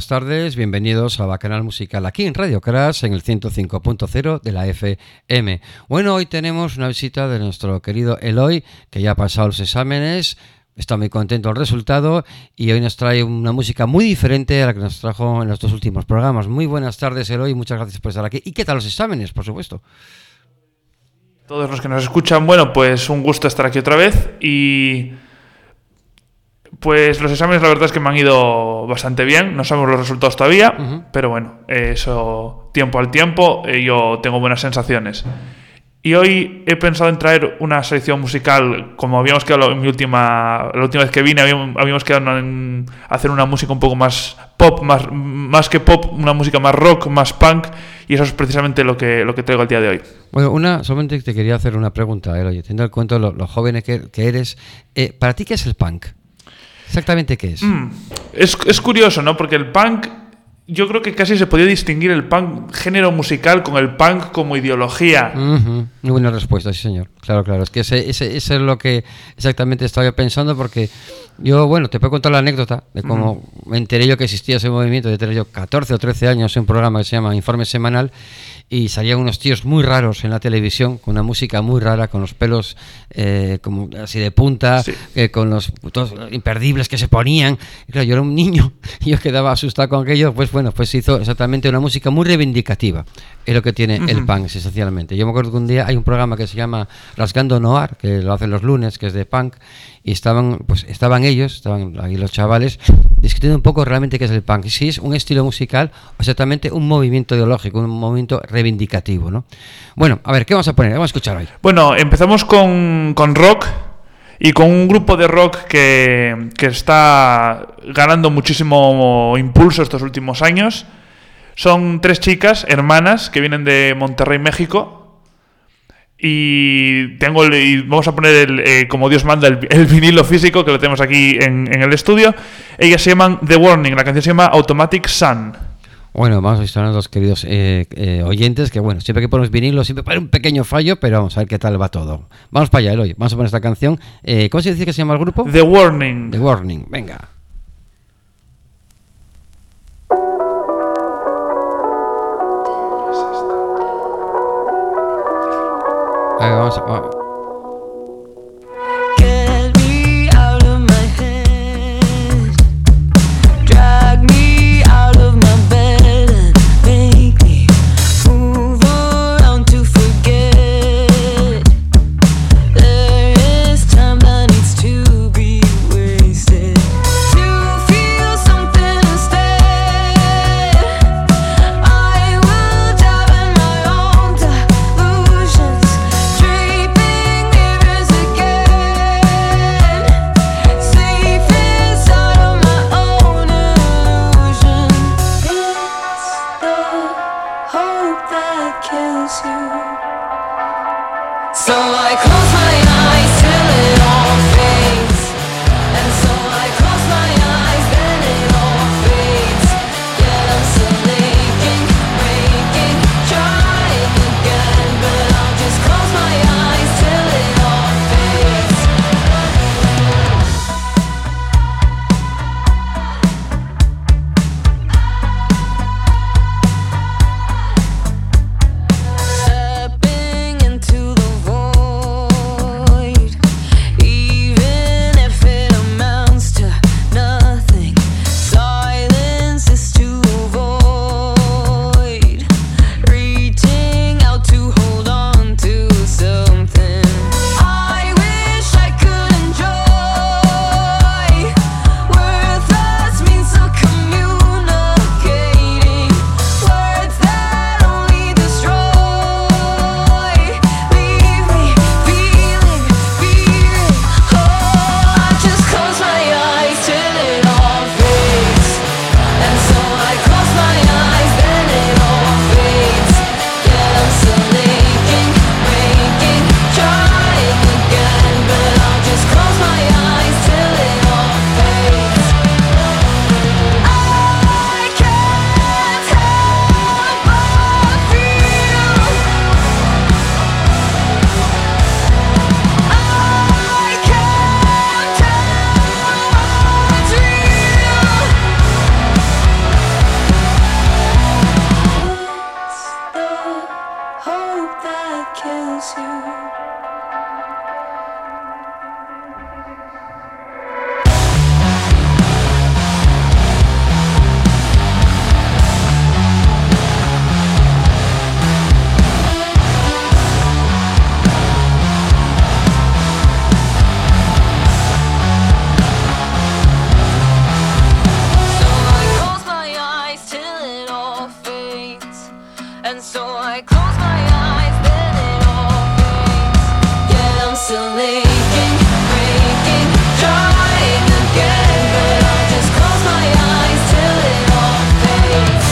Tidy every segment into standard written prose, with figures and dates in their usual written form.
tardes, bienvenidos a Bacanal Musical aquí en Radio Crash en el 105.0 de la FM. Bueno, hoy tenemos una visita de nuestro querido Eloy, que ya ha pasado los exámenes, está muy contento del resultado y hoy nos trae una música muy diferente a la que nos trajo en los dos últimos programas. Muy buenas tardes, Eloy, muchas gracias por estar aquí. ¿Y qué tal los exámenes, por supuesto? Todos los que nos escuchan, bueno, pues un gusto estar aquí otra vez y... Pues los exámenes la verdad es que me han ido bastante bien, no sabemos los resultados todavía, pero bueno, eso tiempo al tiempo, yo tengo buenas sensaciones. Y hoy he pensado en traer una selección musical, como habíamos quedado la última vez que vine, habíamos quedado en hacer una música un poco más pop, más que pop, una música más rock, más punk, y eso es precisamente lo que traigo el día de hoy. Bueno, solamente te quería hacer una pregunta, Eloy, teniendo en cuenta lo joven que eres, ¿para ti qué es el punk? ¿Exactamente qué es? Es curioso, ¿no? Porque el punk, yo creo que casi se podía distinguir el punk género musical con el punk como ideología. Muy buena respuesta, sí señor. Claro. Es que ese es lo que exactamente estaba pensando, porque yo, bueno, te puedo contar la anécdota de cómo me enteré yo que existía ese movimiento. De tener yo 14 o 13 años en un programa que se llama Informe Semanal, y salían unos tíos muy raros en la televisión, con una música muy rara, con los pelos como así de punta, sí, con los todos imperdibles que se ponían. Y claro, yo era un niño y yo quedaba asustado con aquello. Pues bueno, pues hizo exactamente una música muy reivindicativa. Es lo que tiene el punk, esencialmente. Yo me acuerdo que un día hay un programa que se llama Rasgando Noir, que lo hacen los lunes, que es de punk, y estaban ahí los chavales discutiendo un poco realmente qué es el punk, si es un estilo musical o exactamente un movimiento ideológico, un movimiento reivindicativo, ¿no? Bueno, a ver, ¿qué vamos a poner? Vamos a escuchar hoy. Bueno, empezamos con rock y con un grupo de rock que está ganando muchísimo impulso estos últimos años. Son 3 chicas, hermanas, que vienen de Monterrey, México. Y vamos a poner como Dios manda el vinilo físico, que lo tenemos aquí en el estudio. Ellas se llaman The Warning, la canción se llama Automatic Sun. Bueno, vamos a visitar a los queridos oyentes, que bueno, siempre que ponemos vinilo siempre para un pequeño fallo, pero vamos a ver qué tal va todo. Vamos para allá, Eloy, vamos a poner esta canción. ¿Cómo se dice que se llama el grupo? The Warning. The Warning, venga. Ahí vamos. Stepping into the void. I close my eyes, then it all fades. Yeah, I'm still aching, breaking, trying again, but I just close my eyes till it all fades.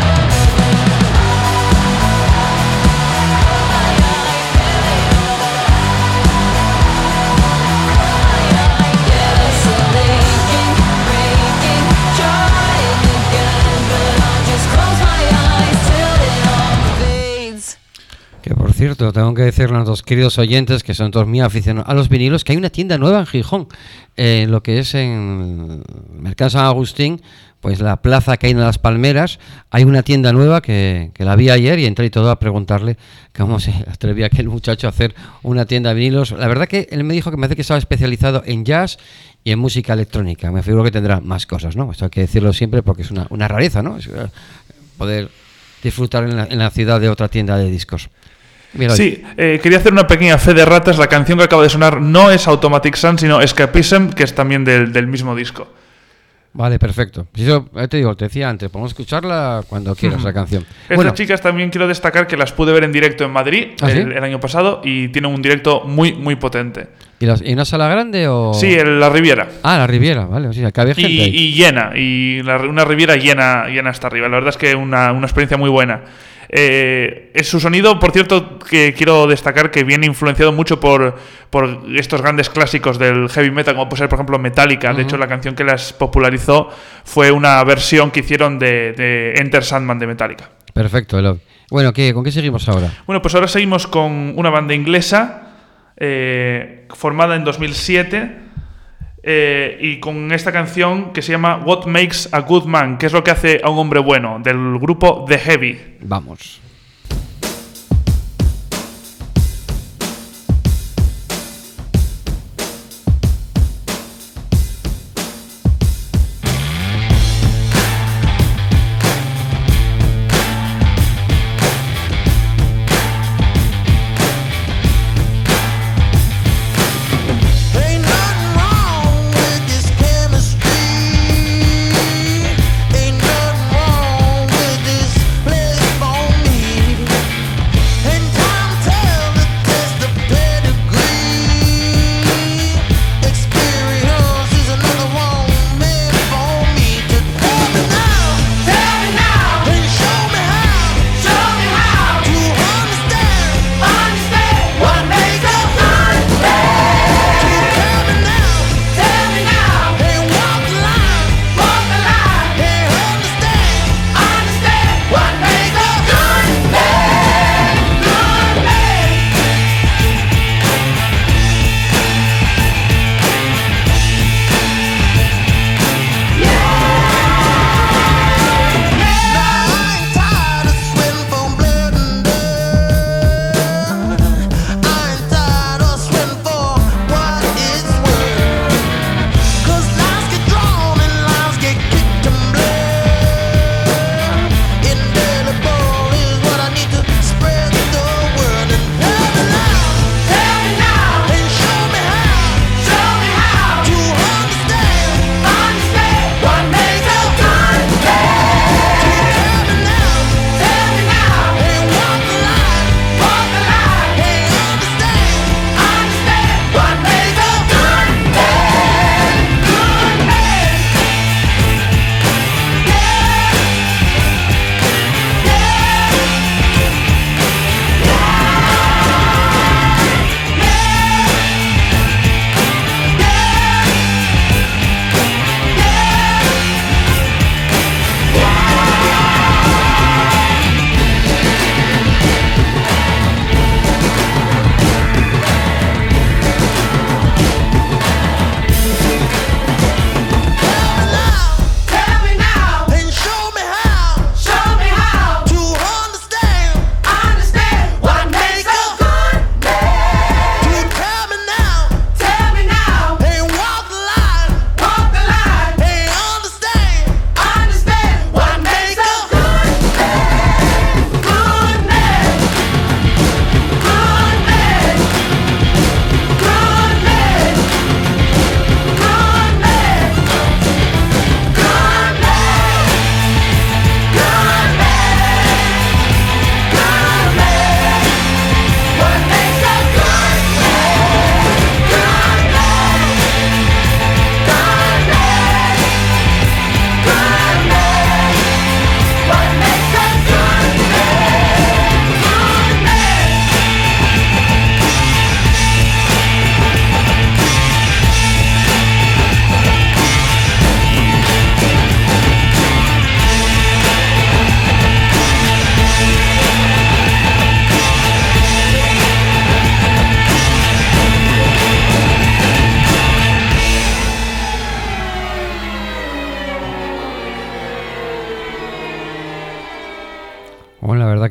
Que por cierto, tengo que decirle a nuestros queridos oyentes que son todos muy aficionados a los vinilos, que hay una tienda nueva en Gijón, lo que es en Mercado San Agustín, pues la plaza que hay en Las Palmeras. Hay una tienda nueva que la vi ayer y entré y todo a preguntarle cómo se atrevía aquel muchacho a hacer una tienda de vinilos. La verdad que él me dijo que me hace que estaba especializado en jazz y en música electrónica. Me figuro que tendrá más cosas, ¿no? Esto hay que decirlo siempre porque es una rareza, ¿no? Es, poder disfrutar en la ciudad de otra tienda de discos. Mira, sí, quería hacer una pequeña fe de ratas. La canción que acaba de sonar no es Automatic Sun, sino Escapism, que es también del mismo disco. Vale, perfecto. Yo te digo, te decía antes, podemos escucharla cuando quieras, la canción. Estas chicas también quiero destacar que las pude ver en directo en Madrid el año pasado y tienen un directo muy, muy potente. ¿Y una sala grande o...? Sí, la Riviera. Ah, la Riviera, vale. O sea, que había gente ahí. Y llena, una Riviera llena hasta arriba. La verdad es que una experiencia muy buena. Su sonido, por cierto, que quiero destacar que viene influenciado mucho por estos grandes clásicos del heavy metal, como puede ser, por ejemplo, Metallica. Uh-huh. De hecho, la canción que las popularizó fue una versión que hicieron de Enter Sandman de Metallica. Perfecto, Eloy. Bueno, ¿con qué seguimos ahora? Bueno, pues ahora seguimos con una banda inglesa formada en 2007 y con esta canción que se llama What Makes a Good Man, que es lo que hace a un hombre bueno, del grupo The Heavy. Vamos. Ain't nothing wrong with this place for me.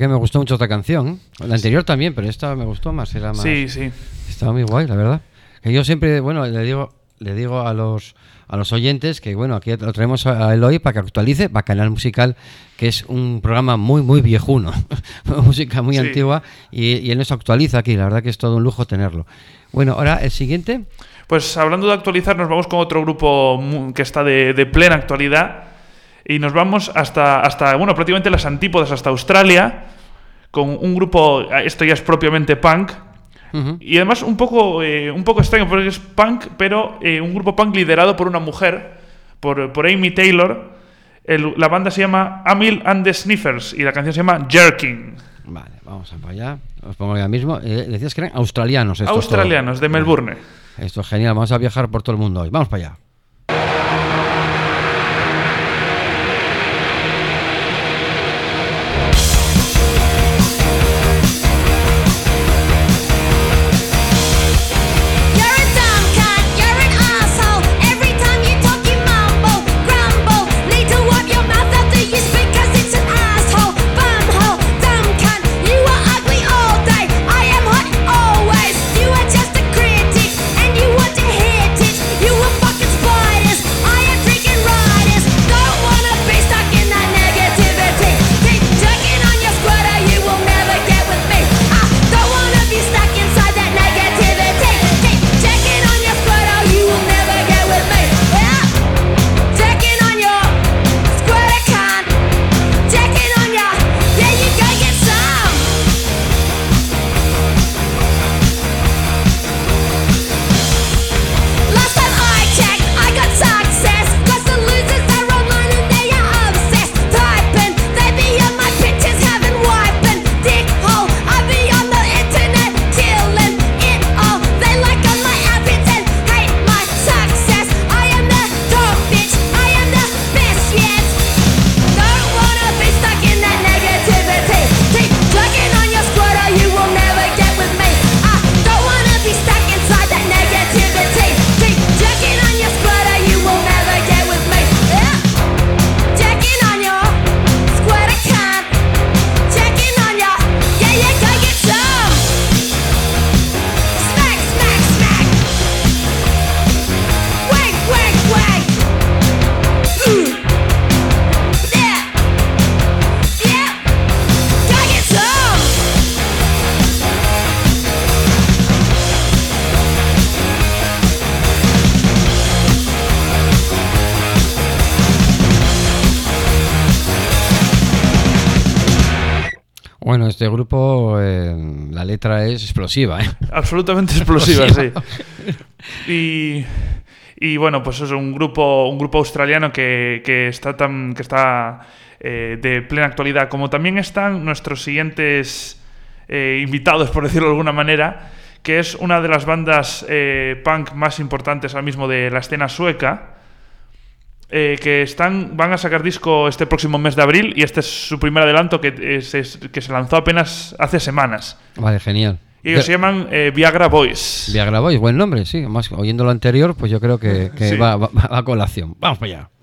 que me gustó mucho esta canción. La anterior también, pero esta me gustó más. Era más. Sí, sí. Estaba muy guay, la verdad. Que yo siempre, bueno, le digo a los oyentes que, bueno, aquí lo traemos a Eloy para que actualice Bacanal Musical, que es un programa muy, muy viejuno, música muy antigua, y él nos actualiza aquí. La verdad que es todo un lujo tenerlo. Bueno, ahora el siguiente. Pues hablando de actualizar, nos vamos con otro grupo que está de plena actualidad y nos vamos hasta bueno, prácticamente las antípodas, hasta Australia, con un grupo, esto ya es propiamente punk, y además un poco extraño porque es punk, pero un grupo punk liderado por una mujer, por Amy Taylor. La banda se llama Amil and the Sniffers y la canción se llama Jerking. Vale, vamos para allá. Os pongo ya mismo. Decías que eran australianos. Australianos, de Melbourne. Esto es genial, vamos a viajar por todo el mundo hoy. Vamos para allá. Bueno, este grupo, la letra es explosiva, ¿eh? Absolutamente explosiva, sí. Y bueno, pues es un grupo australiano que está de plena actualidad. Como también están nuestros siguientes invitados, por decirlo de alguna manera, que es una de las bandas punk más importantes ahora mismo de la escena sueca. Que van a sacar disco este próximo mes de abril y este es su primer adelanto que se lanzó apenas hace semanas. Vale, genial. Y ellos se llaman Viagra Boys. Viagra Boys, buen nombre, sí. Además, oyendo lo anterior, pues yo creo que sí. va a colación. Vamos para allá.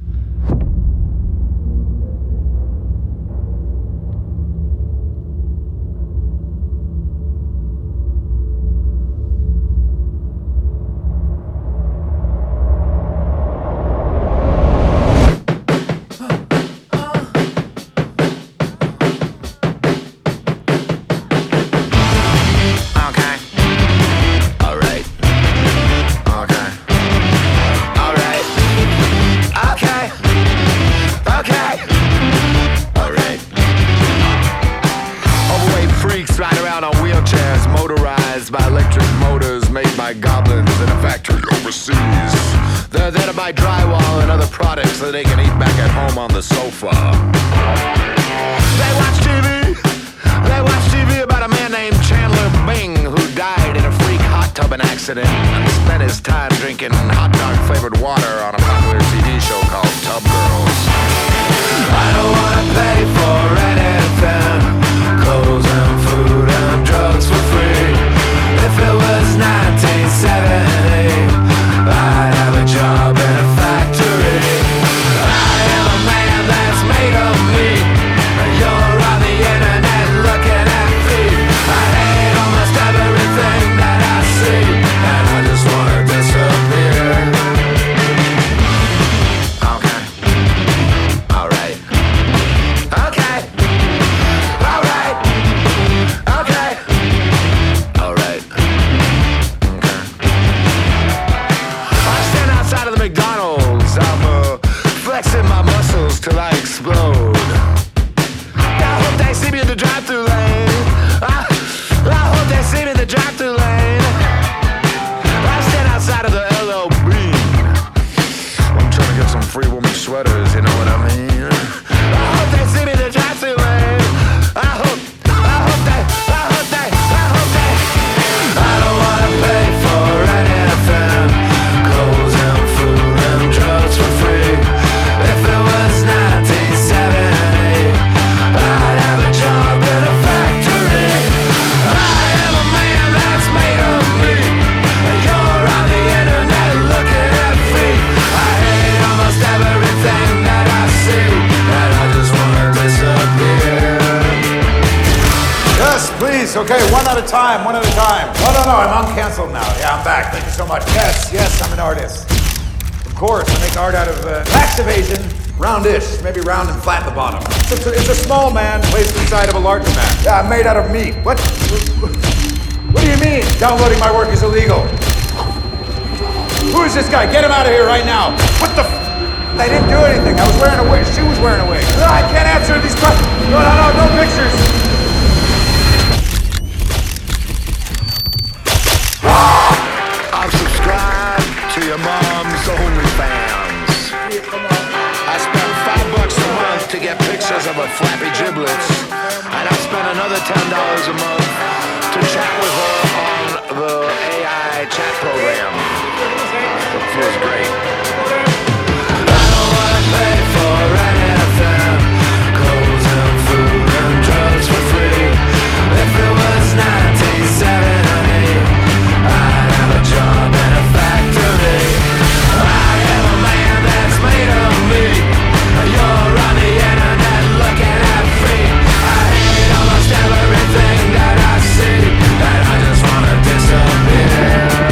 You're on the internet Please, okay, one at a time. No, I'm uncanceled now. Yeah, I'm back. Thank you so much. Yes, I'm an artist. Of course, I make art out of tax evasion, roundish, maybe round and flat at the bottom. It's a small man placed inside of a larger man. Yeah, I'm made out of meat. What do you mean? Downloading my work is illegal. Who is this guy? Get him out of here right now. What the I didn't do anything. I was wearing a wig. She was wearing a wig. I can't answer these questions. No pictures. I've subscribed to your mom's OnlyFans. I spent $5 a month to get pictures of her flappy giblets, and I spent another $10 a month to chat with her on the AI chat program. It feels great. I don't wanna pay for anything, clothes and food and drugs for free. If it was 1970, I'd have a job in a factory. I am a man that's made of me. You're on the internet looking at free. I hate almost everything that I see, and I just wanna disappear.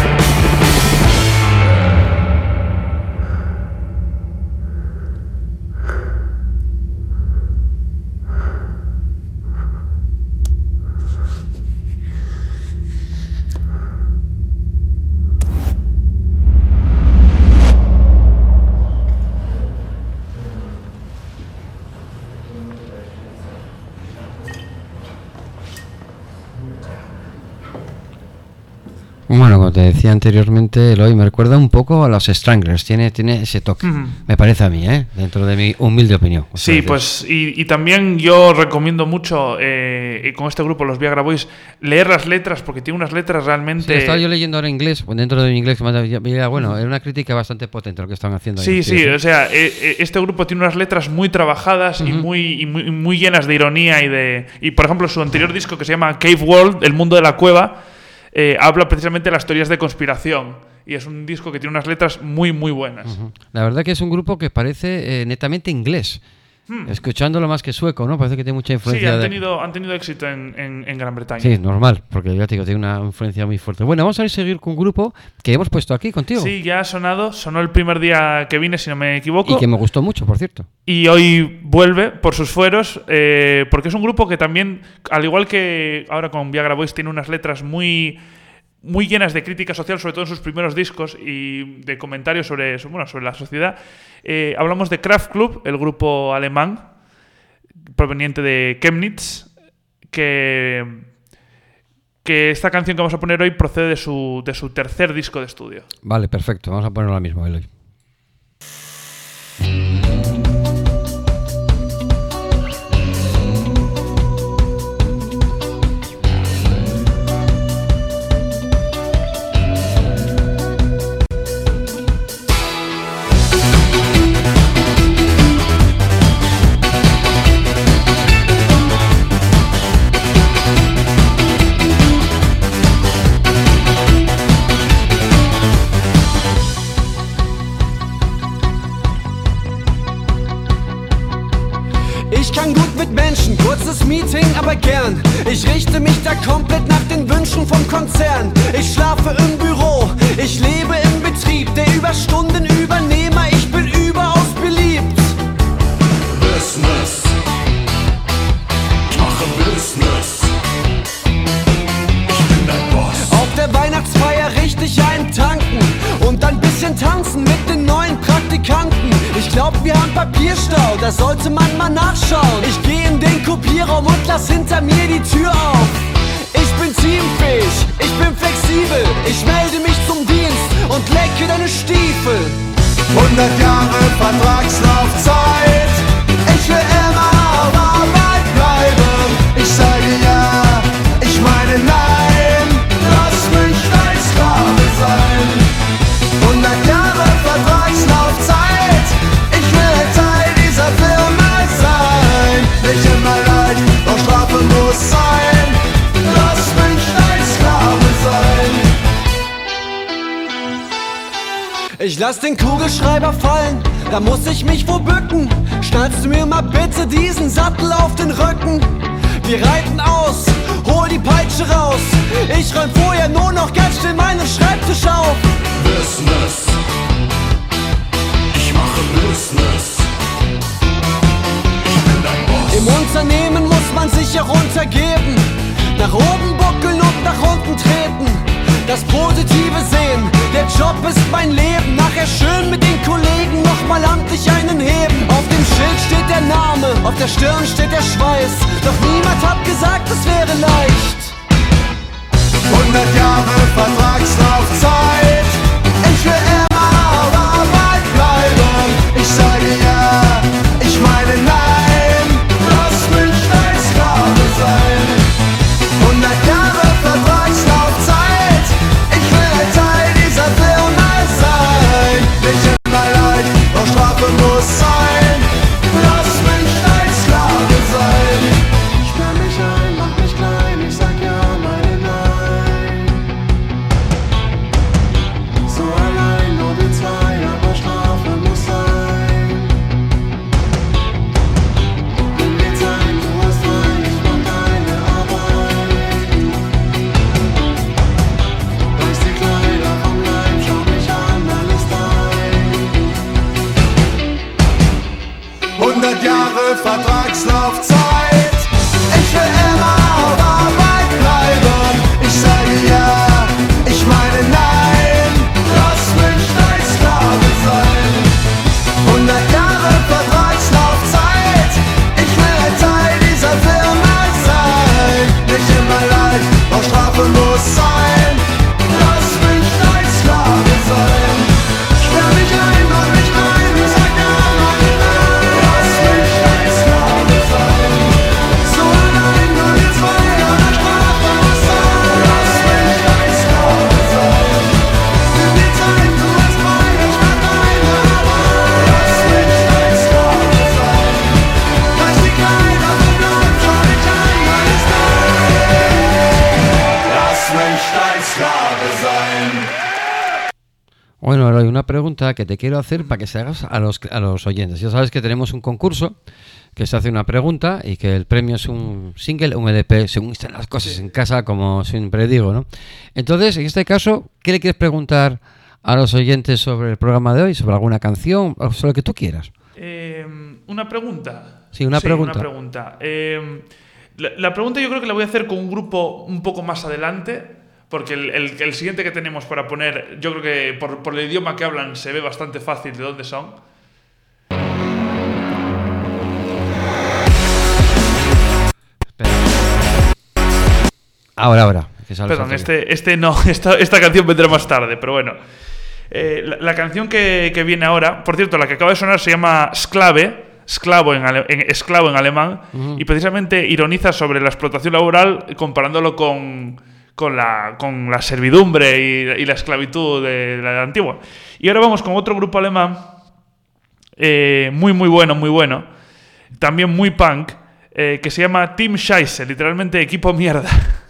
Bueno, como te decía anteriormente, Eloy, me recuerda un poco a los Stranglers, tiene ese toque, me parece a mí, dentro de mi humilde opinión. Sí, pues y también yo recomiendo mucho con este grupo, los Viagra Boys, leer las letras, porque tiene unas letras realmente... Sí, estaba yo leyendo ahora inglés, dentro de mi inglés, bueno, era una crítica bastante potente lo que están haciendo. Sí, ahí, o sea, este grupo tiene unas letras muy trabajadas y muy llenas de ironía y por ejemplo, su anterior disco que se llama Cave World, El Mundo de la Cueva, habla precisamente de las teorías de conspiración y es un disco que tiene unas letras muy buenas. La verdad que es un grupo que parece netamente inglés, escuchándolo más que sueco, ¿no? Parece que tiene mucha influencia. Sí, han tenido éxito en Gran Bretaña. Sí, normal, porque ya te digo, tiene una influencia muy fuerte. Bueno, vamos a seguir con un grupo que hemos puesto aquí contigo. Sí, ya sonó el primer día que vine, si no me equivoco. Y que me gustó mucho, por cierto. Y hoy vuelve por sus fueros, porque es un grupo que también, al igual que ahora con Viagra Boys, tiene unas letras muy llenas de crítica social, sobre todo en sus primeros discos, y de comentarios sobre la sociedad. Hablamos de Kraftklub, el grupo alemán proveniente de Chemnitz, que esta canción que vamos a poner hoy procede de su tercer disco de estudio. Vale, perfecto, vamos a ponerlo ahora mismo, Eloy. Ich kann gut mit Menschen, kurzes Meeting, aber gern. Ich richte mich da komplett nach den Wünschen vom Konzern. Ich schlafe im Büro, ich lebe im Betrieb, der Überstundenübernehmer, ich bin überaus beliebt. Business, ich mache Business, ich bin dein Boss. Auf der Weihnachtsfeier richtig eintanken und ein bisschen tanzen mit den neuen Praktikanten. Ich glaub, wir haben Papierstau, da sollte man mal nachschauen. Ich geh in den Kopierraum und lass hinter mir die Tür auf. Ich bin teamfähig, ich bin flexibel. Ich melde mich zum Dienst und lecke deine Stiefel. 100 Jahre Vertragslaufzeit. Ich will immer auf Arbeit bleiben. Ich sage ja, ich meine nein. Lass mich dein Sklave sein. 100 Jahre Vertragslaufzeit. Ich will ein Teil dieser Firma sein. Nicht immer leid, doch Strafe muss sein. Lass mich dein Sklave sein. Ich lass den Kugelschreiber fallen, da muss ich mich wo bücken. Schnallst du mir mal bitte diesen Sattel auf den Rücken? Wir reiten aus, hol die Peitsche raus. Ich räum vorher nur noch ganz schnell meinen Schreibtisch auf. Business. Ich mache Business. Ich bin dein Boss. Im Unternehmen muss man sich heruntergeben, nach oben buckeln und nach unten treten. Das Positive sehen, der Job ist mein Leben. Nachher schön mit den Kollegen nochmal amtlich einen heben. Auf dem Schild steht der Name, auf der Stirn steht der Schweiß. Doch niemand hat gesagt, es wäre leicht. 100 Jahre Vertragslaufzeit. Ich will immer auf Arbeit bleiben. Ich sage ja, ich meine nein. Lass mich dein Sklave sein. 100 Jahre Vertragslaufzeit. Ich will ein Teil dieser Firma sein. Nicht immer leicht, doch Strafe muss sein. Lass mich dein Sklave sein. Sperr mich ein, mach mich klein. Ich sag ja, meine nein. So allein, nur wir zwei, aber Strafe muss sein. Nimm dir Zeit, du hast rein, ich mach deine Arbeit. Reiß die Kleider vom Leib, schau mich an, alles dein. 100 Jahre Vertragslaufzeit. Ich will immer auf Arbeit bleiben. Ich sage ja, ich meine nein. Lass mich dein Sklave sein. 100 Jahre Vertragslaufzeit. Ich will ein Teil dieser Firma sein. Nicht immer leicht, doch Strafe muss sein. Lass mich dein Sklave sein. Sperr mich ein, mach mich rein. Ich sag ja, meine nein. Lass mich dein Sklave sein. So allein, nur wir zwei, aber Strafe muss sein. Lass mich dein Sklave sein. Nimm die Zeit, du hast frei, ich mach deine Arbeit. Lass mich dein Sklave sein. Reiß die Kleider vom Leib, schau mich an, alles dein. Lass mich dein Sklave sein. Bueno, ahora hay una pregunta que te quiero hacer para que se hagas a los oyentes. Ya sabes que tenemos un concurso que se hace una pregunta y que el premio es un single, un LP, según están las cosas en casa, como siempre digo, ¿no? Entonces, en este caso, ¿qué le quieres preguntar a los oyentes sobre el programa de hoy? ¿Sobre alguna canción? O sobre lo que tú quieras. Una pregunta. Sí, una pregunta. Una pregunta. La pregunta yo creo que la voy a hacer con un grupo un poco más adelante, porque el siguiente que tenemos para poner, yo creo que por el idioma que hablan se ve bastante fácil de dónde son. Espera. Ahora. Que sale Perdón, fácil. no, esta canción vendrá más tarde, pero bueno. La canción que viene ahora, por cierto, la que acaba de sonar se llama esclavo en alemán, y precisamente ironiza sobre la explotación laboral comparándolo con la servidumbre y la esclavitud de la antigua. Y ahora vamos con otro grupo alemán muy bueno, también muy punk, que se llama Team Scheiße, literalmente equipo mierda.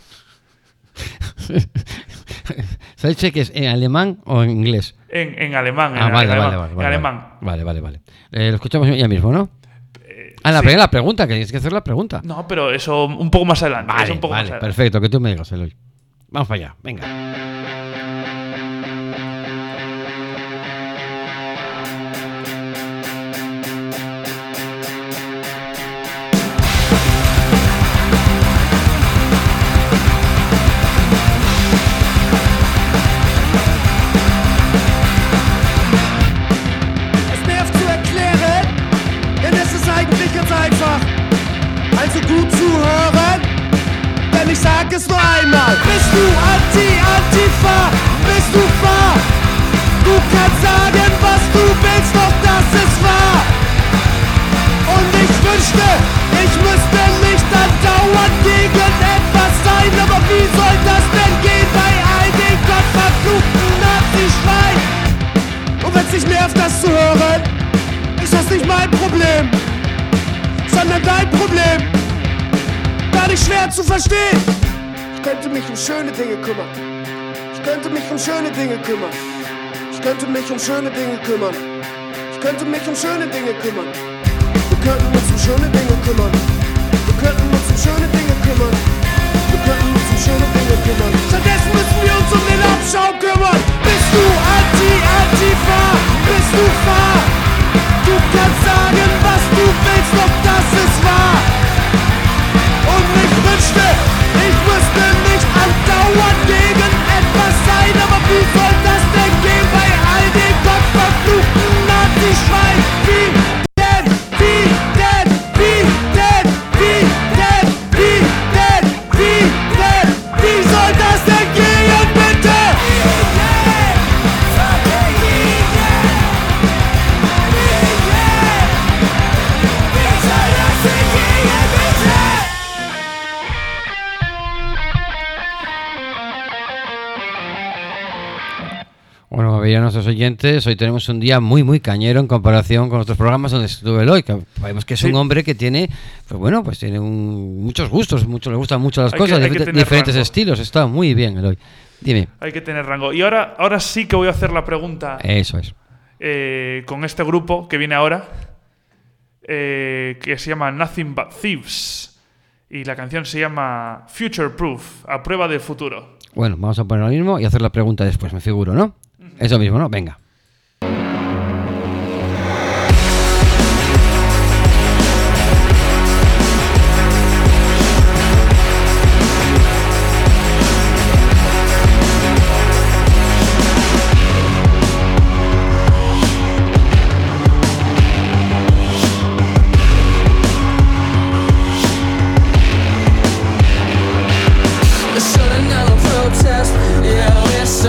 ¿Sabes que es en alemán o en inglés? En alemán. Vale. Alemán. Vale. Lo escuchamos ya mismo, ¿no? La pregunta, que tienes que hacer la pregunta. No, pero eso un poco más adelante. Vale, más adelante. Perfecto, que tú me digas, Eloy. Vamos para allá, venga. Es nervt zu erklären, denn es ist eigentlich ganz einfach. Also gut zuhören, denn ich sag es nur einmal. Bist du Antifa? Bist du wahr? Du kannst sagen, was du willst, doch das ist wahr. Und ich wünschte, ich müsste nicht andauernd gegen etwas sein. Aber wie soll das denn gehen bei all den gottverfluchten Nazi-Schwein? Und wenn's dich nervt, das zu hören, ist das nicht mein Problem, sondern dein Problem. Gar nicht schwer zu verstehen. Ich könnte mich um schöne Dinge kümmern. Ich könnte mich um schöne Dinge kümmern. Ich könnte mich um schöne Dinge kümmern. Ich könnte mich um schöne Dinge kümmern. Wir könnten uns um schöne Dinge kümmern. Wir könnten uns um schöne Dinge kümmern. Wir kümmern. Stattdessen müssen wir uns um den Abschaum kümmern. Bist du Antifa? Bist du Fahr? Du kannst sagen, was du willst, doch das ist wahr. Und ich wünschte, ich müsste nicht andauernd gegen etwas sein, aber wie soll das denn gehen bei all den gottverfluchten Nazi-Schwein? Wie denn? Wie soll das denn gehen, bitte? Bueno, a ver a nuestros oyentes, hoy tenemos un día muy, muy cañero en comparación con otros programas donde estuve Eloy, que sabemos que es un hombre que tiene, pues bueno, pues tiene muchos gustos, le gustan mucho las cosas, diferentes rango. Estilos. Está muy bien, Eloy. Dime. Hay que tener rango. Y ahora sí que voy a hacer la pregunta. Eso es. Con este grupo que viene ahora, que se llama Nothing But Thieves. Y la canción se llama Future Proof, a prueba del futuro. Bueno, vamos a poner lo mismo y hacer la pregunta después, me figuro, ¿no? Eso mismo, ¿no? Venga. Should've never protest, yeah, we're so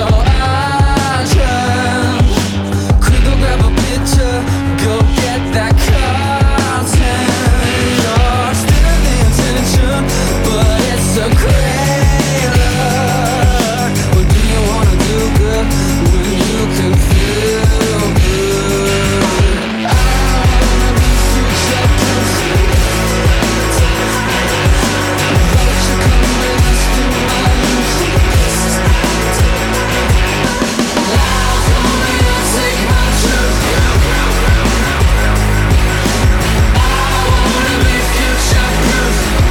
quick, go grab a picture, go get that content. You're still the intention, but it's a trailer. What do you wanna do good when you can feel good? I wanna be future-proof, but you come with us through my music. Take my truth. I wanna be future-proof.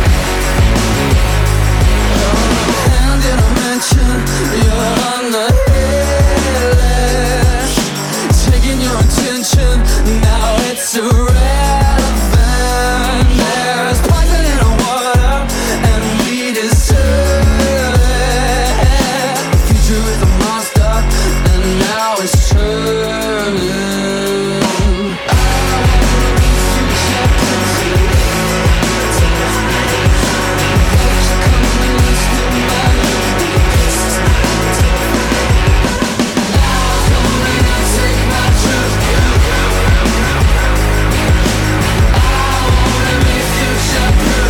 And in a mention, you're on the hit list. Taking your attention, now it's irrelevant. There's poison in the water, and we deserve it. The future is a monster, and now it's turning. I wanna be future-proof. But you come and listen to my music. Now come and take my truth. I wanna be future-proof.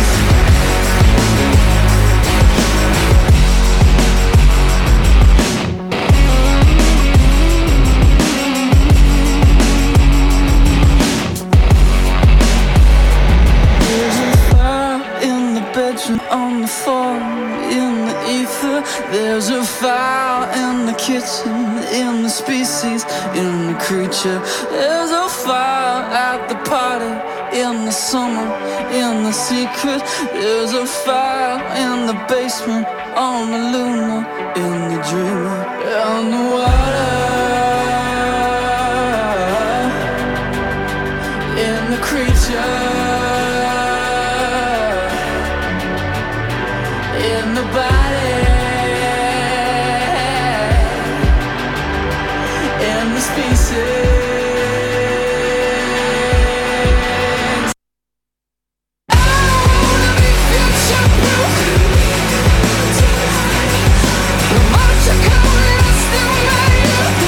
There's a fire in the bedroom, on the floor, in the ether. There's a fire in the kitchen, in the species, in the creature. There's a fire at the party, in the summer, in the secret. There's a fire in the basement, on the lunar, in the dreamer, in the water, in the creature. In the body, in the species. I wanna be future-proof. The moment you come, let's do my youth.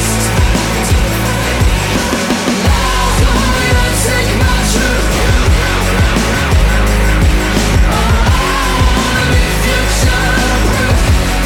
Now come and take my truth. I wanna be future-proof.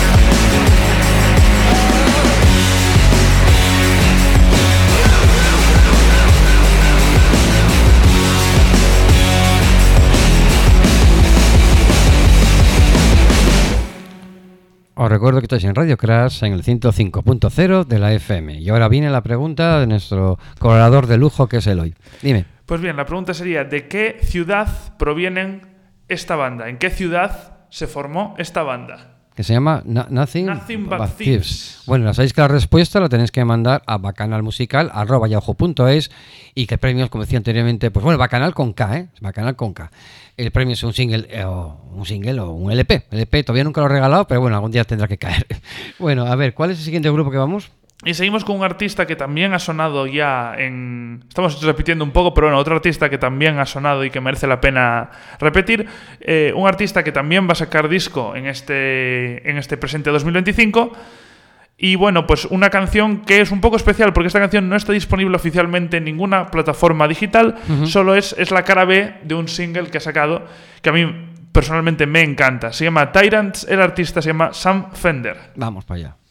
Os recuerdo que estáis en Radio Crash en el 105.0 de la FM. Y ahora viene la pregunta de nuestro colaborador de lujo, que es Eloy. Dime. Pues bien, la pregunta sería, ¿de qué ciudad provienen esta banda? ¿En qué ciudad se formó esta banda? que se llama Nothing But Thieves. Bueno, ya sabéis que la respuesta la tenéis que mandar a bacanalmusical@yahoo.es y que el premio, como decía anteriormente, pues bueno, Bacanal con K, ¿eh? Bacanal con K. El premio es un single o un LP. El LP todavía nunca lo he regalado, pero bueno, algún día tendrá que caer. Bueno, a ver, ¿cuál es el siguiente grupo que vamos? Y seguimos con un artista que también ha sonado ya en... Estamos repitiendo un poco, pero bueno, otro artista que también ha sonado y que merece la pena repetir. Un artista que también va a sacar disco en este presente 2025. Y bueno, pues una canción que es un poco especial porque esta canción no está disponible oficialmente en ninguna plataforma digital. Solo es la cara B de un single que ha sacado que a mí personalmente me encanta. Se llama Tyrants, el artista se llama Sam Fender. Vamos para allá.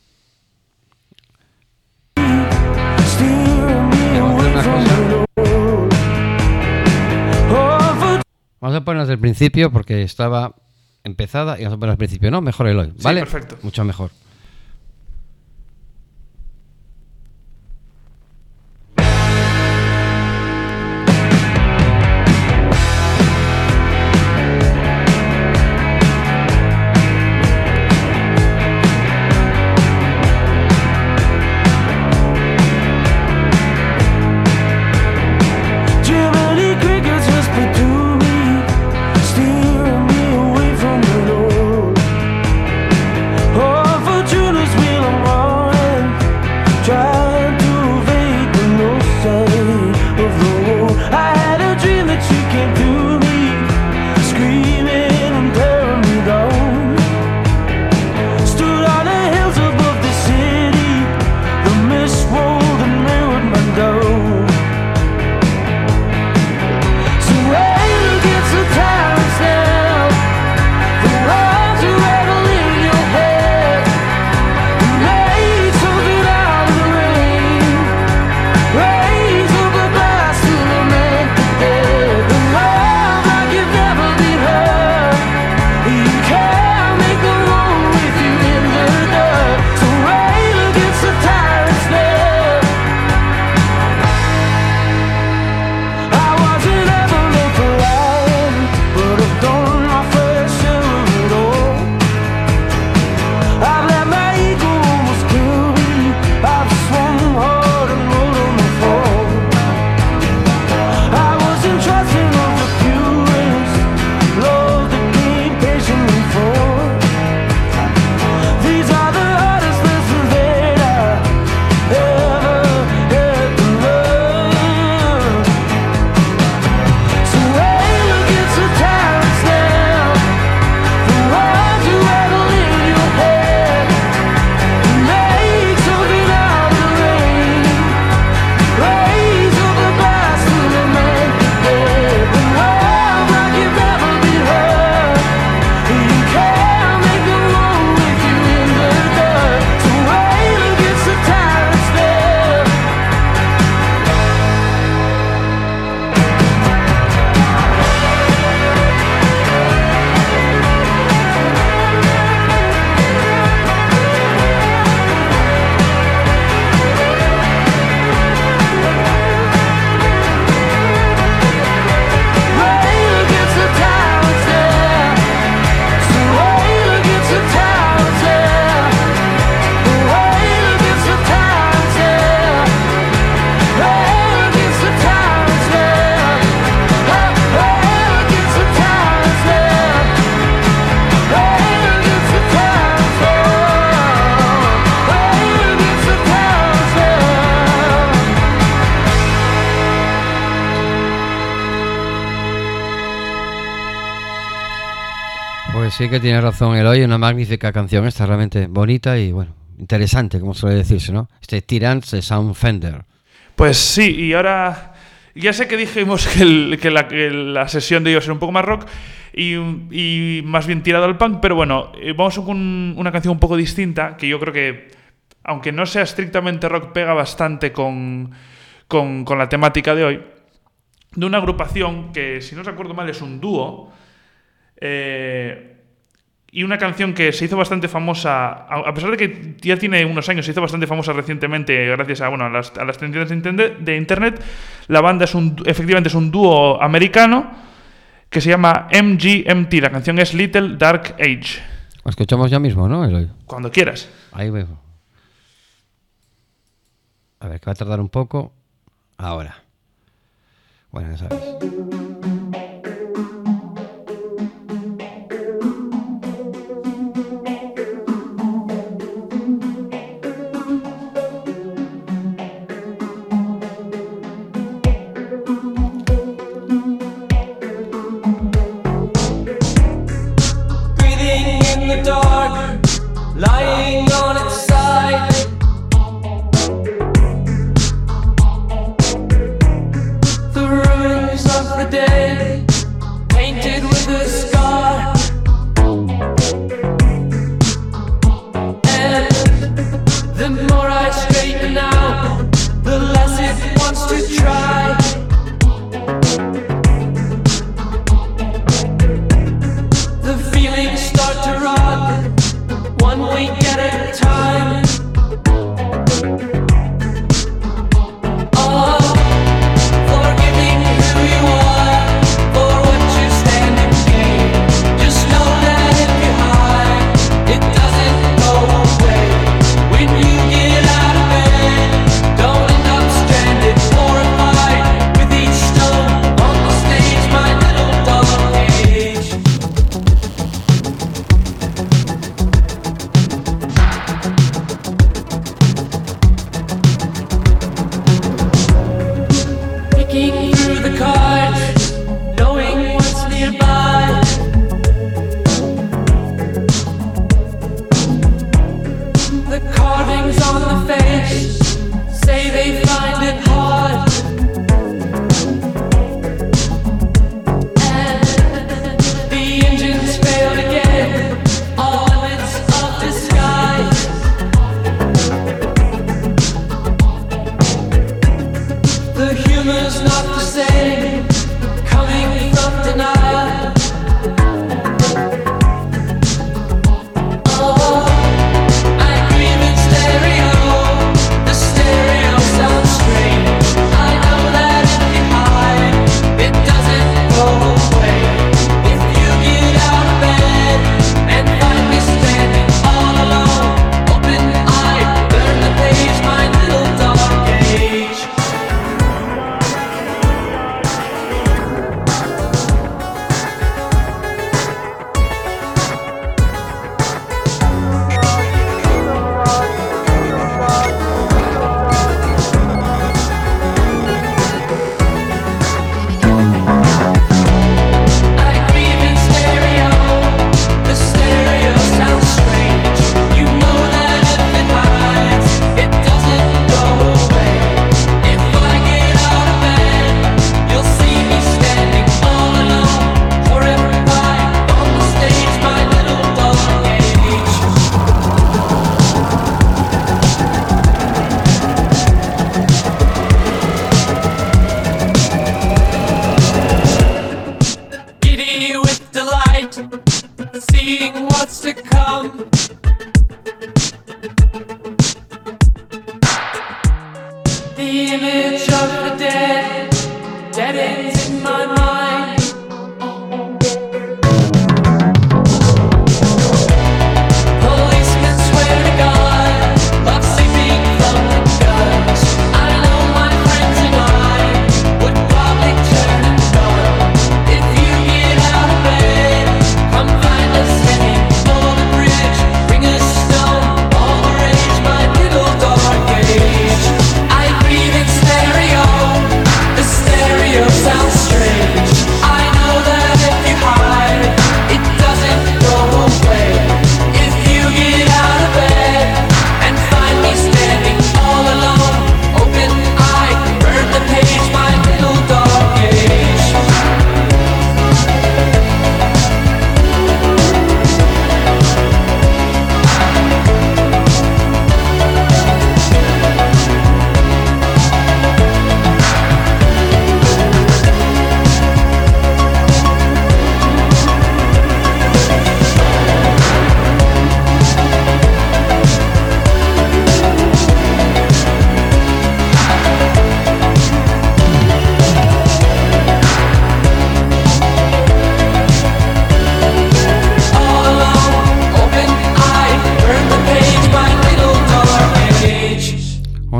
Vamos a ponernos del principio porque estaba empezada y vamos a poner al principio, ¿no? Mejor Eloy, ¿vale? Sí, perfecto. Mucho mejor. Jiminy Crickets whisper to me, steering me away from the Lord. Oh, Fortuna's wheel I'm running, trying to evade the north side of the road. I had a dream that she came to me, screaming and tearing me down. Stood on the hills above the city, the mist rolled and mirrored my down. So hey, look, it's the times now. The words are rattling in your head. Make something out of the rain. Raise up a glass to lament the dead. The love like you've never been hurt. You can't make the road with you in the dirt. So hey, look, it's the times now. I wasn't ever meant for lying, but I've done my fair share of it all. I've let my ego almost kill me. I've swung hard and rolled on the fall. I was entrusting of the purest love that came patiently for. These are the hardest lessons that I ever had to learn. So hey, look, it's the times now. The words you rattle in your head. Make something out of the rain. Raise up a glass to lament the dead. The love like you've never been hurt. You can't make the road with you in the dirt. So hey, look, it's the times now. Hey, look, it's the times now. So hey, look, it's the times now. Hey, look, it's the times now. Hey, look, it's the times now. Hey, look, it's the times now. Hey, look, it's the times now. Hey, look, it's the times now. Pues sí que tiene razón Eloy, una magnífica canción, esta realmente bonita y bueno, interesante, como suele decirse, ¿no? Tyrants de Sam Fender. Pues sí, y ahora ya sé que dijimos que la sesión de iba a ser un poco más rock y más bien tirado al punk, pero bueno, vamos con una canción un poco distinta que yo creo que, aunque no sea estrictamente rock, pega bastante con la temática de hoy, de una agrupación que, si no recuerdo mal, es un dúo. Y una canción que se hizo bastante famosa, a pesar de que ya tiene unos años, se hizo bastante famosa recientemente gracias a las tendencias de internet. La banda efectivamente es un dúo americano que se llama MGMT. La canción es Little Dark Age. Lo escuchamos ya mismo, ¿no, Eloy? Cuando quieras. Ahí veo. A ver, que va a tardar un poco. Ahora. Bueno, ya sabes. Breathing in the dark, lying on its side. The ruins of the day, painted with a scar. And the more I straighten out, the less it wants to try. The feelings start to rot, one week at a time. Oh, forgiving who you are, for what you stand and gain. Just know that if you hide, it doesn't go away. When you get out of bed, don't end up stranded, horrified with each stone on the stage, my little dog cage. Picking through the cards, knowing what's nearby. The carvings on the face say they find it hard. And the engines failed again, all limits of disguise. The humor's not the same, coming from denial. Oh, I grieve in stereo, the stereo sounds strange. I know that if you hide, it doesn't go away. If you get out of bed and find me standing all alone, open-eyed, burn the page, my little dog cage. I grieve in stereo, the stereo sounds strange. You know that if it hides, it doesn't go away. If I get out of bed, you'll see me standing all alone, horrified on the stage, my little dog cage. Giddy with delight, seeing what's to come. The image of the dead ends in my mind. Policemen swear to God, love sleeping from the guns. I know my friends and I would probably turn and run. If you get out of bed, come find us heading for the bridge.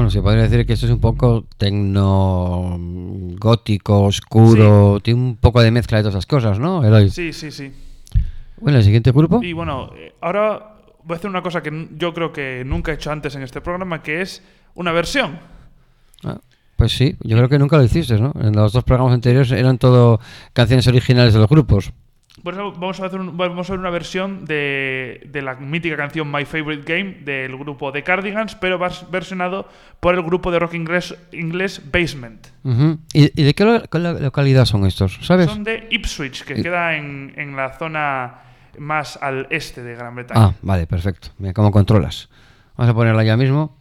se podría decir que esto es un poco tecno gótico, oscuro, tiene un poco de mezcla de todas esas cosas, ¿no, Eloy? Sí, sí, sí. Bueno, el siguiente grupo. Y bueno, ahora voy a hacer una cosa que yo creo que nunca he hecho antes en este programa, que es una versión. Pues sí, yo creo que nunca lo hiciste, ¿no? En los 2 programas anteriores eran todo canciones originales de los grupos. Por eso vamos a ver una versión de la mítica canción My Favorite Game del grupo The Cardigans, pero versionado por el grupo de rock inglés Basement. Uh-huh. ¿Y de qué localidad son estos? ¿Sabes? Son de Ipswich, que queda en la zona más al este de Gran Bretaña. Ah, vale, perfecto. Mira cómo controlas. Vamos a ponerla ya mismo.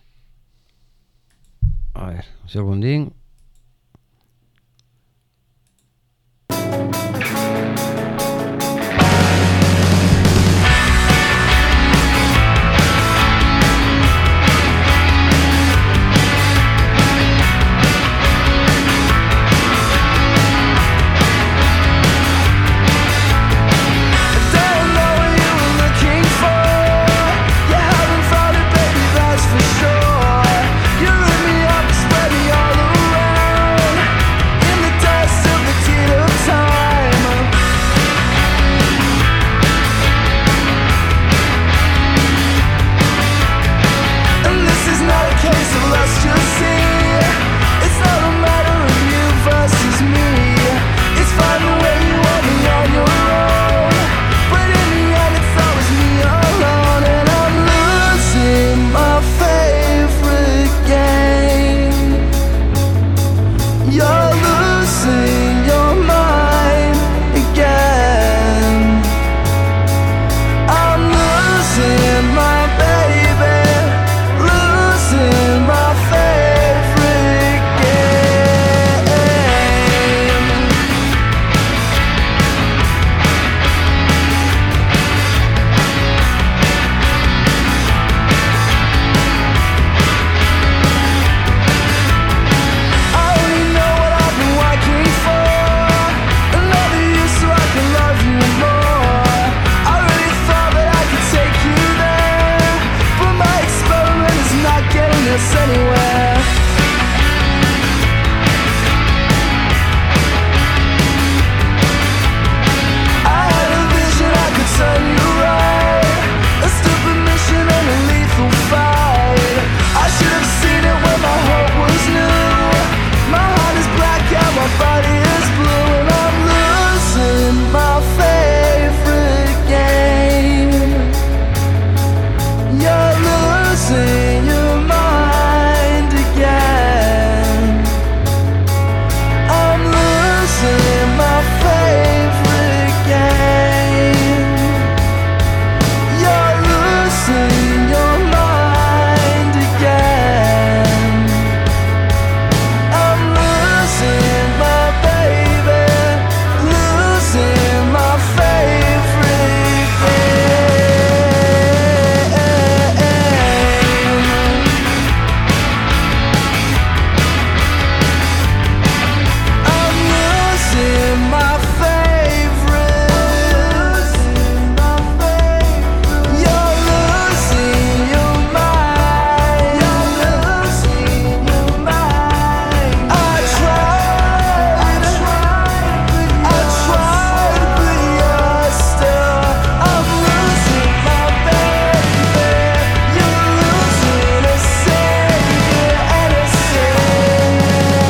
A ver, un segundín. Don't know what you were looking for. You haven't found it, baby, that's for sure. You lit me up, spread me all around in the dust of the deed of time. And this is not a case of let's just see. It's not a matter of you versus me. It's finding where you want me on your own. But in the end it's always me alone. And I'm losing my favorite game. You're losing your mind again. I'm losing my baby, losing my favorite game. I only know what I've been working for. Another you so I can love you more. I really thought that I could take you there, but my experiment is not getting us anywhere. I had a vision I could turn you right. A stupid mission and a lethal fight. I should have seen it when my hope was new. My heart is black and my body is blue. And I'm losing my favorite game. You're losing your mind again. I'm losing my favorite game. You're losing your mind again. I'm losing my baby, losing my favorite game. I'm losing my favorite. You're losing your mind. You're losing your mind. I tried, but you're still. I'm losing my baby. You're losing a savior and a saint.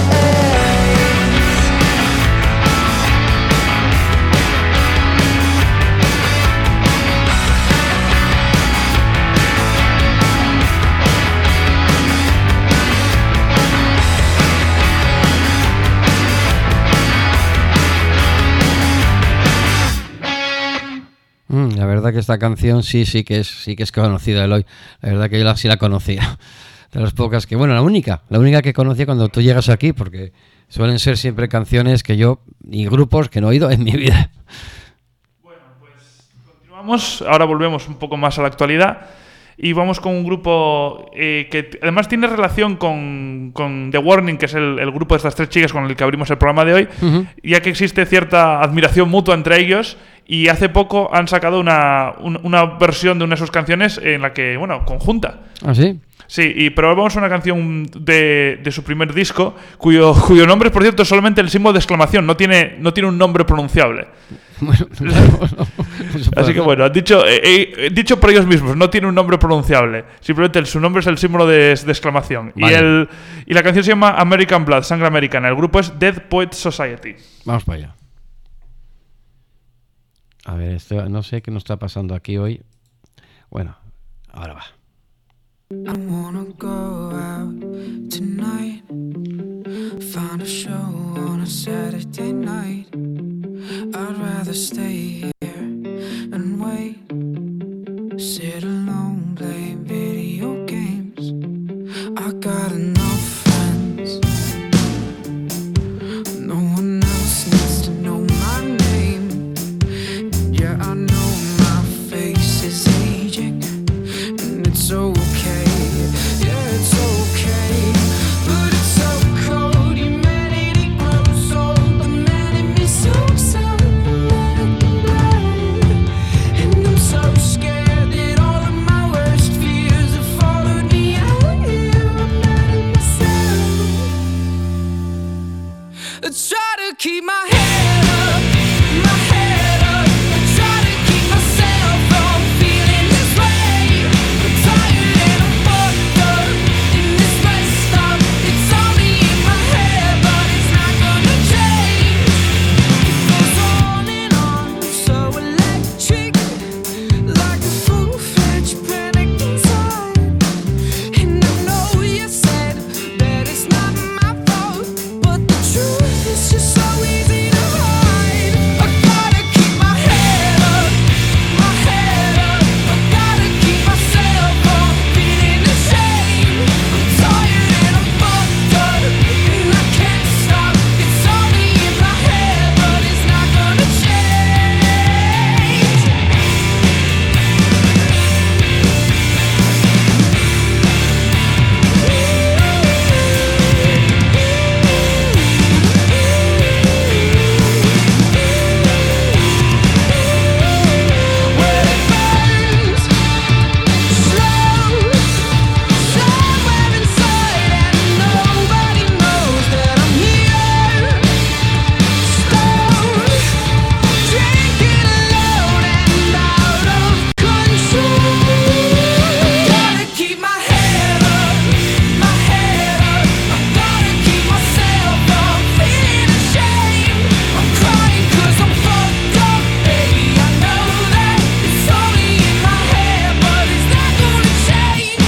La verdad que esta canción sí que es conocida, Eloy. La verdad que yo sí la conocía. De las pocas que, bueno, la única que conocía cuando tú llegas aquí, porque suelen ser siempre canciones que yo y grupos que no he oído en mi vida. Bueno, pues continuamos. Ahora volvemos un poco más a la actualidad. Y vamos con un grupo que además tiene relación con The Warning, que es el grupo de estas 3 chicas con el que abrimos el programa de hoy, ya que existe cierta admiración mutua entre ellos. Y hace poco han sacado una versión de una de sus canciones en la que, bueno, conjunta. ¿Ah, sí? Sí, pero vamos a una canción de su primer disco, cuyo nombre, por cierto, es solamente el símbolo de exclamación, no tiene un nombre pronunciable. Bueno, claro, Así que bueno, han dicho por ellos mismos, no tiene un nombre pronunciable. Simplemente su nombre es el símbolo de exclamación. Vale. Y la canción se llama American Blood, Sangre Americana. El grupo es Dead Poets Society. Vamos para allá. A ver, no sé qué nos está pasando aquí hoy. Bueno, ahora va. I wanna go out tonight, find a show on a Saturday night. I'd rather stay here and wait, sit alone playing video games. I got enough friends, no one else needs to know my name. Yeah, I know my face is aging, and it's okay. Yeah, it's okay, but it's so cold. Humanity grows old, the man in me soaks up American blood, and I'm so scared that all of my worst fears have followed me out here. I'm not in myself. I try to keep my head up, my head up. I try to keep myself from feeling this way. I'm tired and I'm fucked up, and it's messed up. It's only in my head, but it's not gonna change. It goes on and on, so electric, like a full-fledged panic inside. And I know you said that it's not my fault, but the truth is just so easy to hide. I gotta keep my head up, my head up. I gotta keep myself from feeling ashamed. I'm tired and I'm fucked up, and I can't stop. It's only in my head, but it's not gonna change. Where it burns slow, somewhere inside, and nobody knows that I'm here. Stoned, drinking alone and out of control. Gotta keep my head up, my head up. I gotta keep myself from feeling ashamed. I'm crying 'cause I'm fucked up, baby. I know that it's only in my head, but it's not gonna change.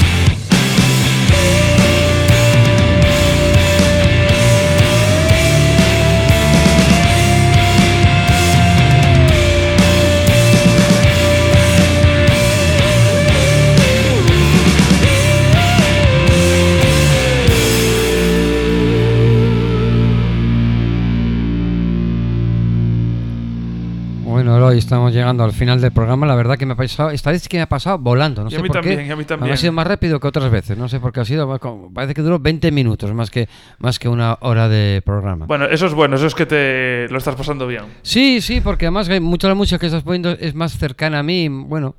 Bueno, hoy estamos llegando al final del programa. La verdad que me ha pasado, esta vez que me ha pasado volando. No Y sé a mí por también, qué. y a mí también. Ha sido más rápido que otras veces. No sé por qué ha sido. Parece que duró 20 minutos más que una hora de programa. Bueno, eso es bueno, eso es que te lo estás pasando bien. Sí, porque además hay mucha de la música que estás poniendo es más cercana a mí. Bueno,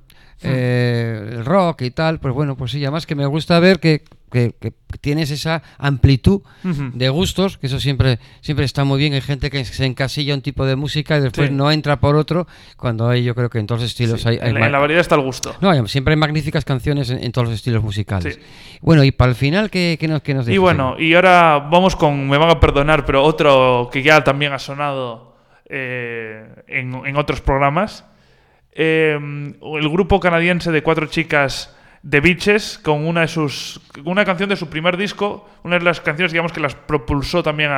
el rock y tal. Pues bueno, pues sí. Además que me gusta ver que tienes esa amplitud de gustos, que eso siempre está muy bien. Hay gente que se encasilla un tipo de música y después Sí. no entra por otro, cuando hay, yo creo que en todos los estilos hay En la variedad está el gusto. no, siempre hay magníficas canciones en todos los estilos musicales. Sí. Bueno, y para el final, ¿qué nos Y dices? bueno, y ahora vamos con, me van a perdonar, pero otro que ya también ha sonado en otros programas. El grupo canadiense de 4 chicas, The Beaches, con una canción de su primer disco, una de las canciones, digamos, que las propulsó también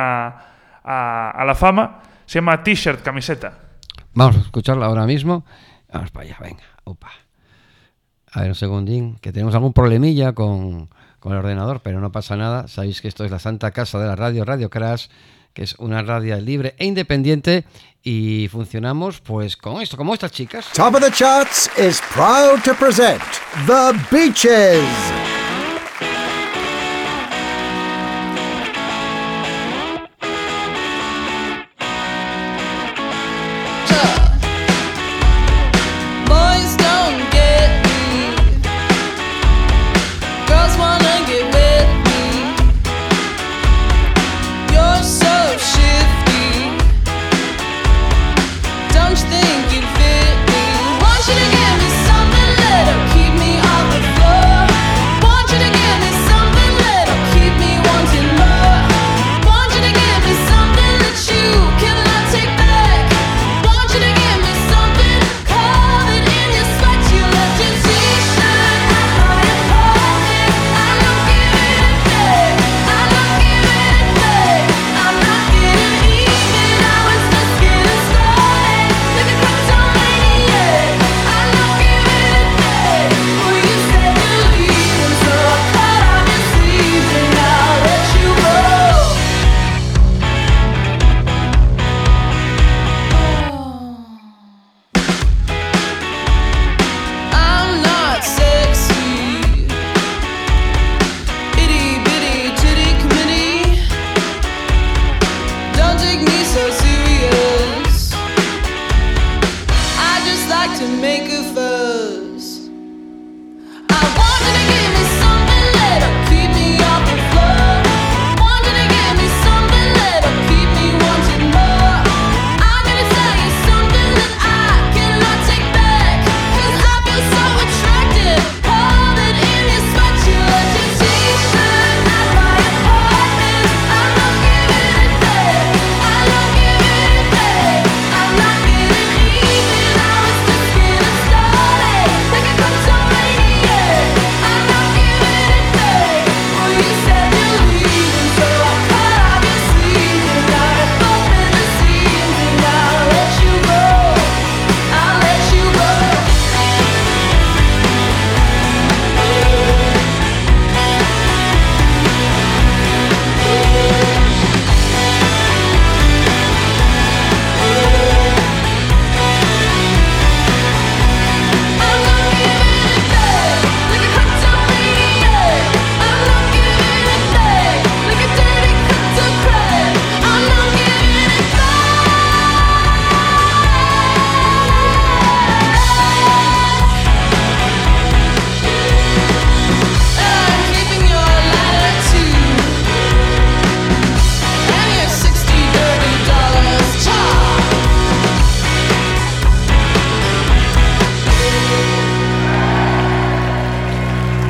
a la fama, se llama T-shirt, camiseta. Vamos a escucharla ahora mismo. Vamos para allá, venga. Upa. A ver, un segundín, que tenemos algún problemilla con el ordenador, pero no pasa nada. Sabéis que esto es la santa casa de la radio, Radio Crash, que es una radio libre e independiente, y funcionamos pues con esto, como estas chicas. Top of the Charts is proud to present The Beaches. Boys don't get me. Girls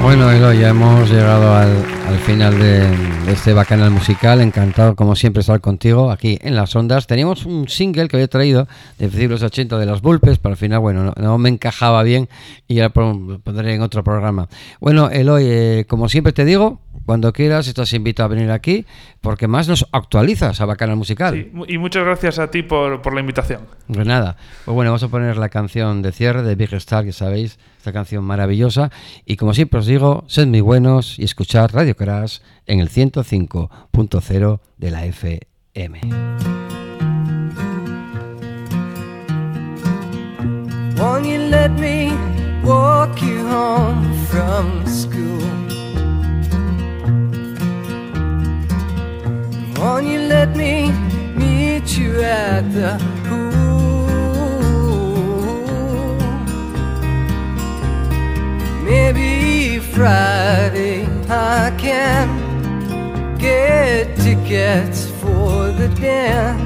Bueno, Eloy, ya hemos llegado al final de este bacanal musical. Encantado, como siempre, estar contigo aquí en las ondas. Teníamos un single que había traído de principios de los 80 de las Vulpes, pero al final, bueno, no me encajaba bien y ya lo pondré en otro programa. Bueno, Eloy, como siempre te digo, cuando quieras estás invitado a venir aquí, porque más nos actualizas a Bacanal Musical. Sí, y muchas gracias a ti por la invitación. Pues nada, pues bueno, vamos a poner la canción de cierre de Big Star, que sabéis, esta canción maravillosa. Y como siempre os digo, sed muy buenos y escuchad Radio Crash en el 105.0 de la FM. Won't you let me walk you home from school? Won't you let me meet you at the pool? Maybe Friday I can get tickets for the dance.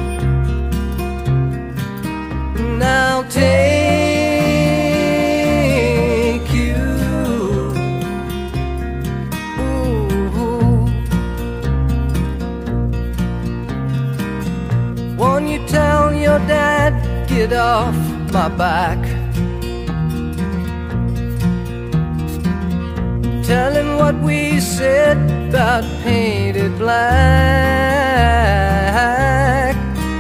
And I'll take you. Ooh. Won't you tell your dad, get off my back? Tell him what we said about painted black.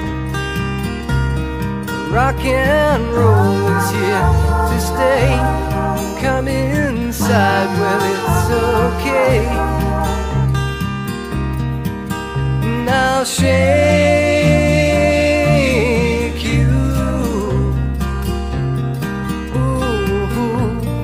Rock and roll is here to stay. Come inside, well it's okay. And I'll shake you. Ooh.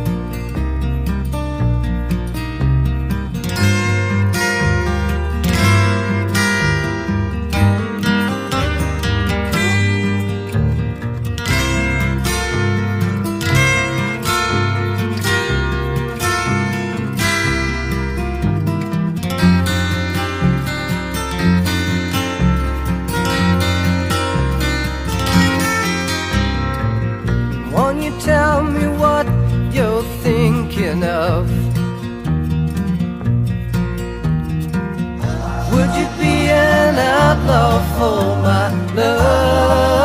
Won't you tell me what you're thinking of? Would you be an outlaw for my love?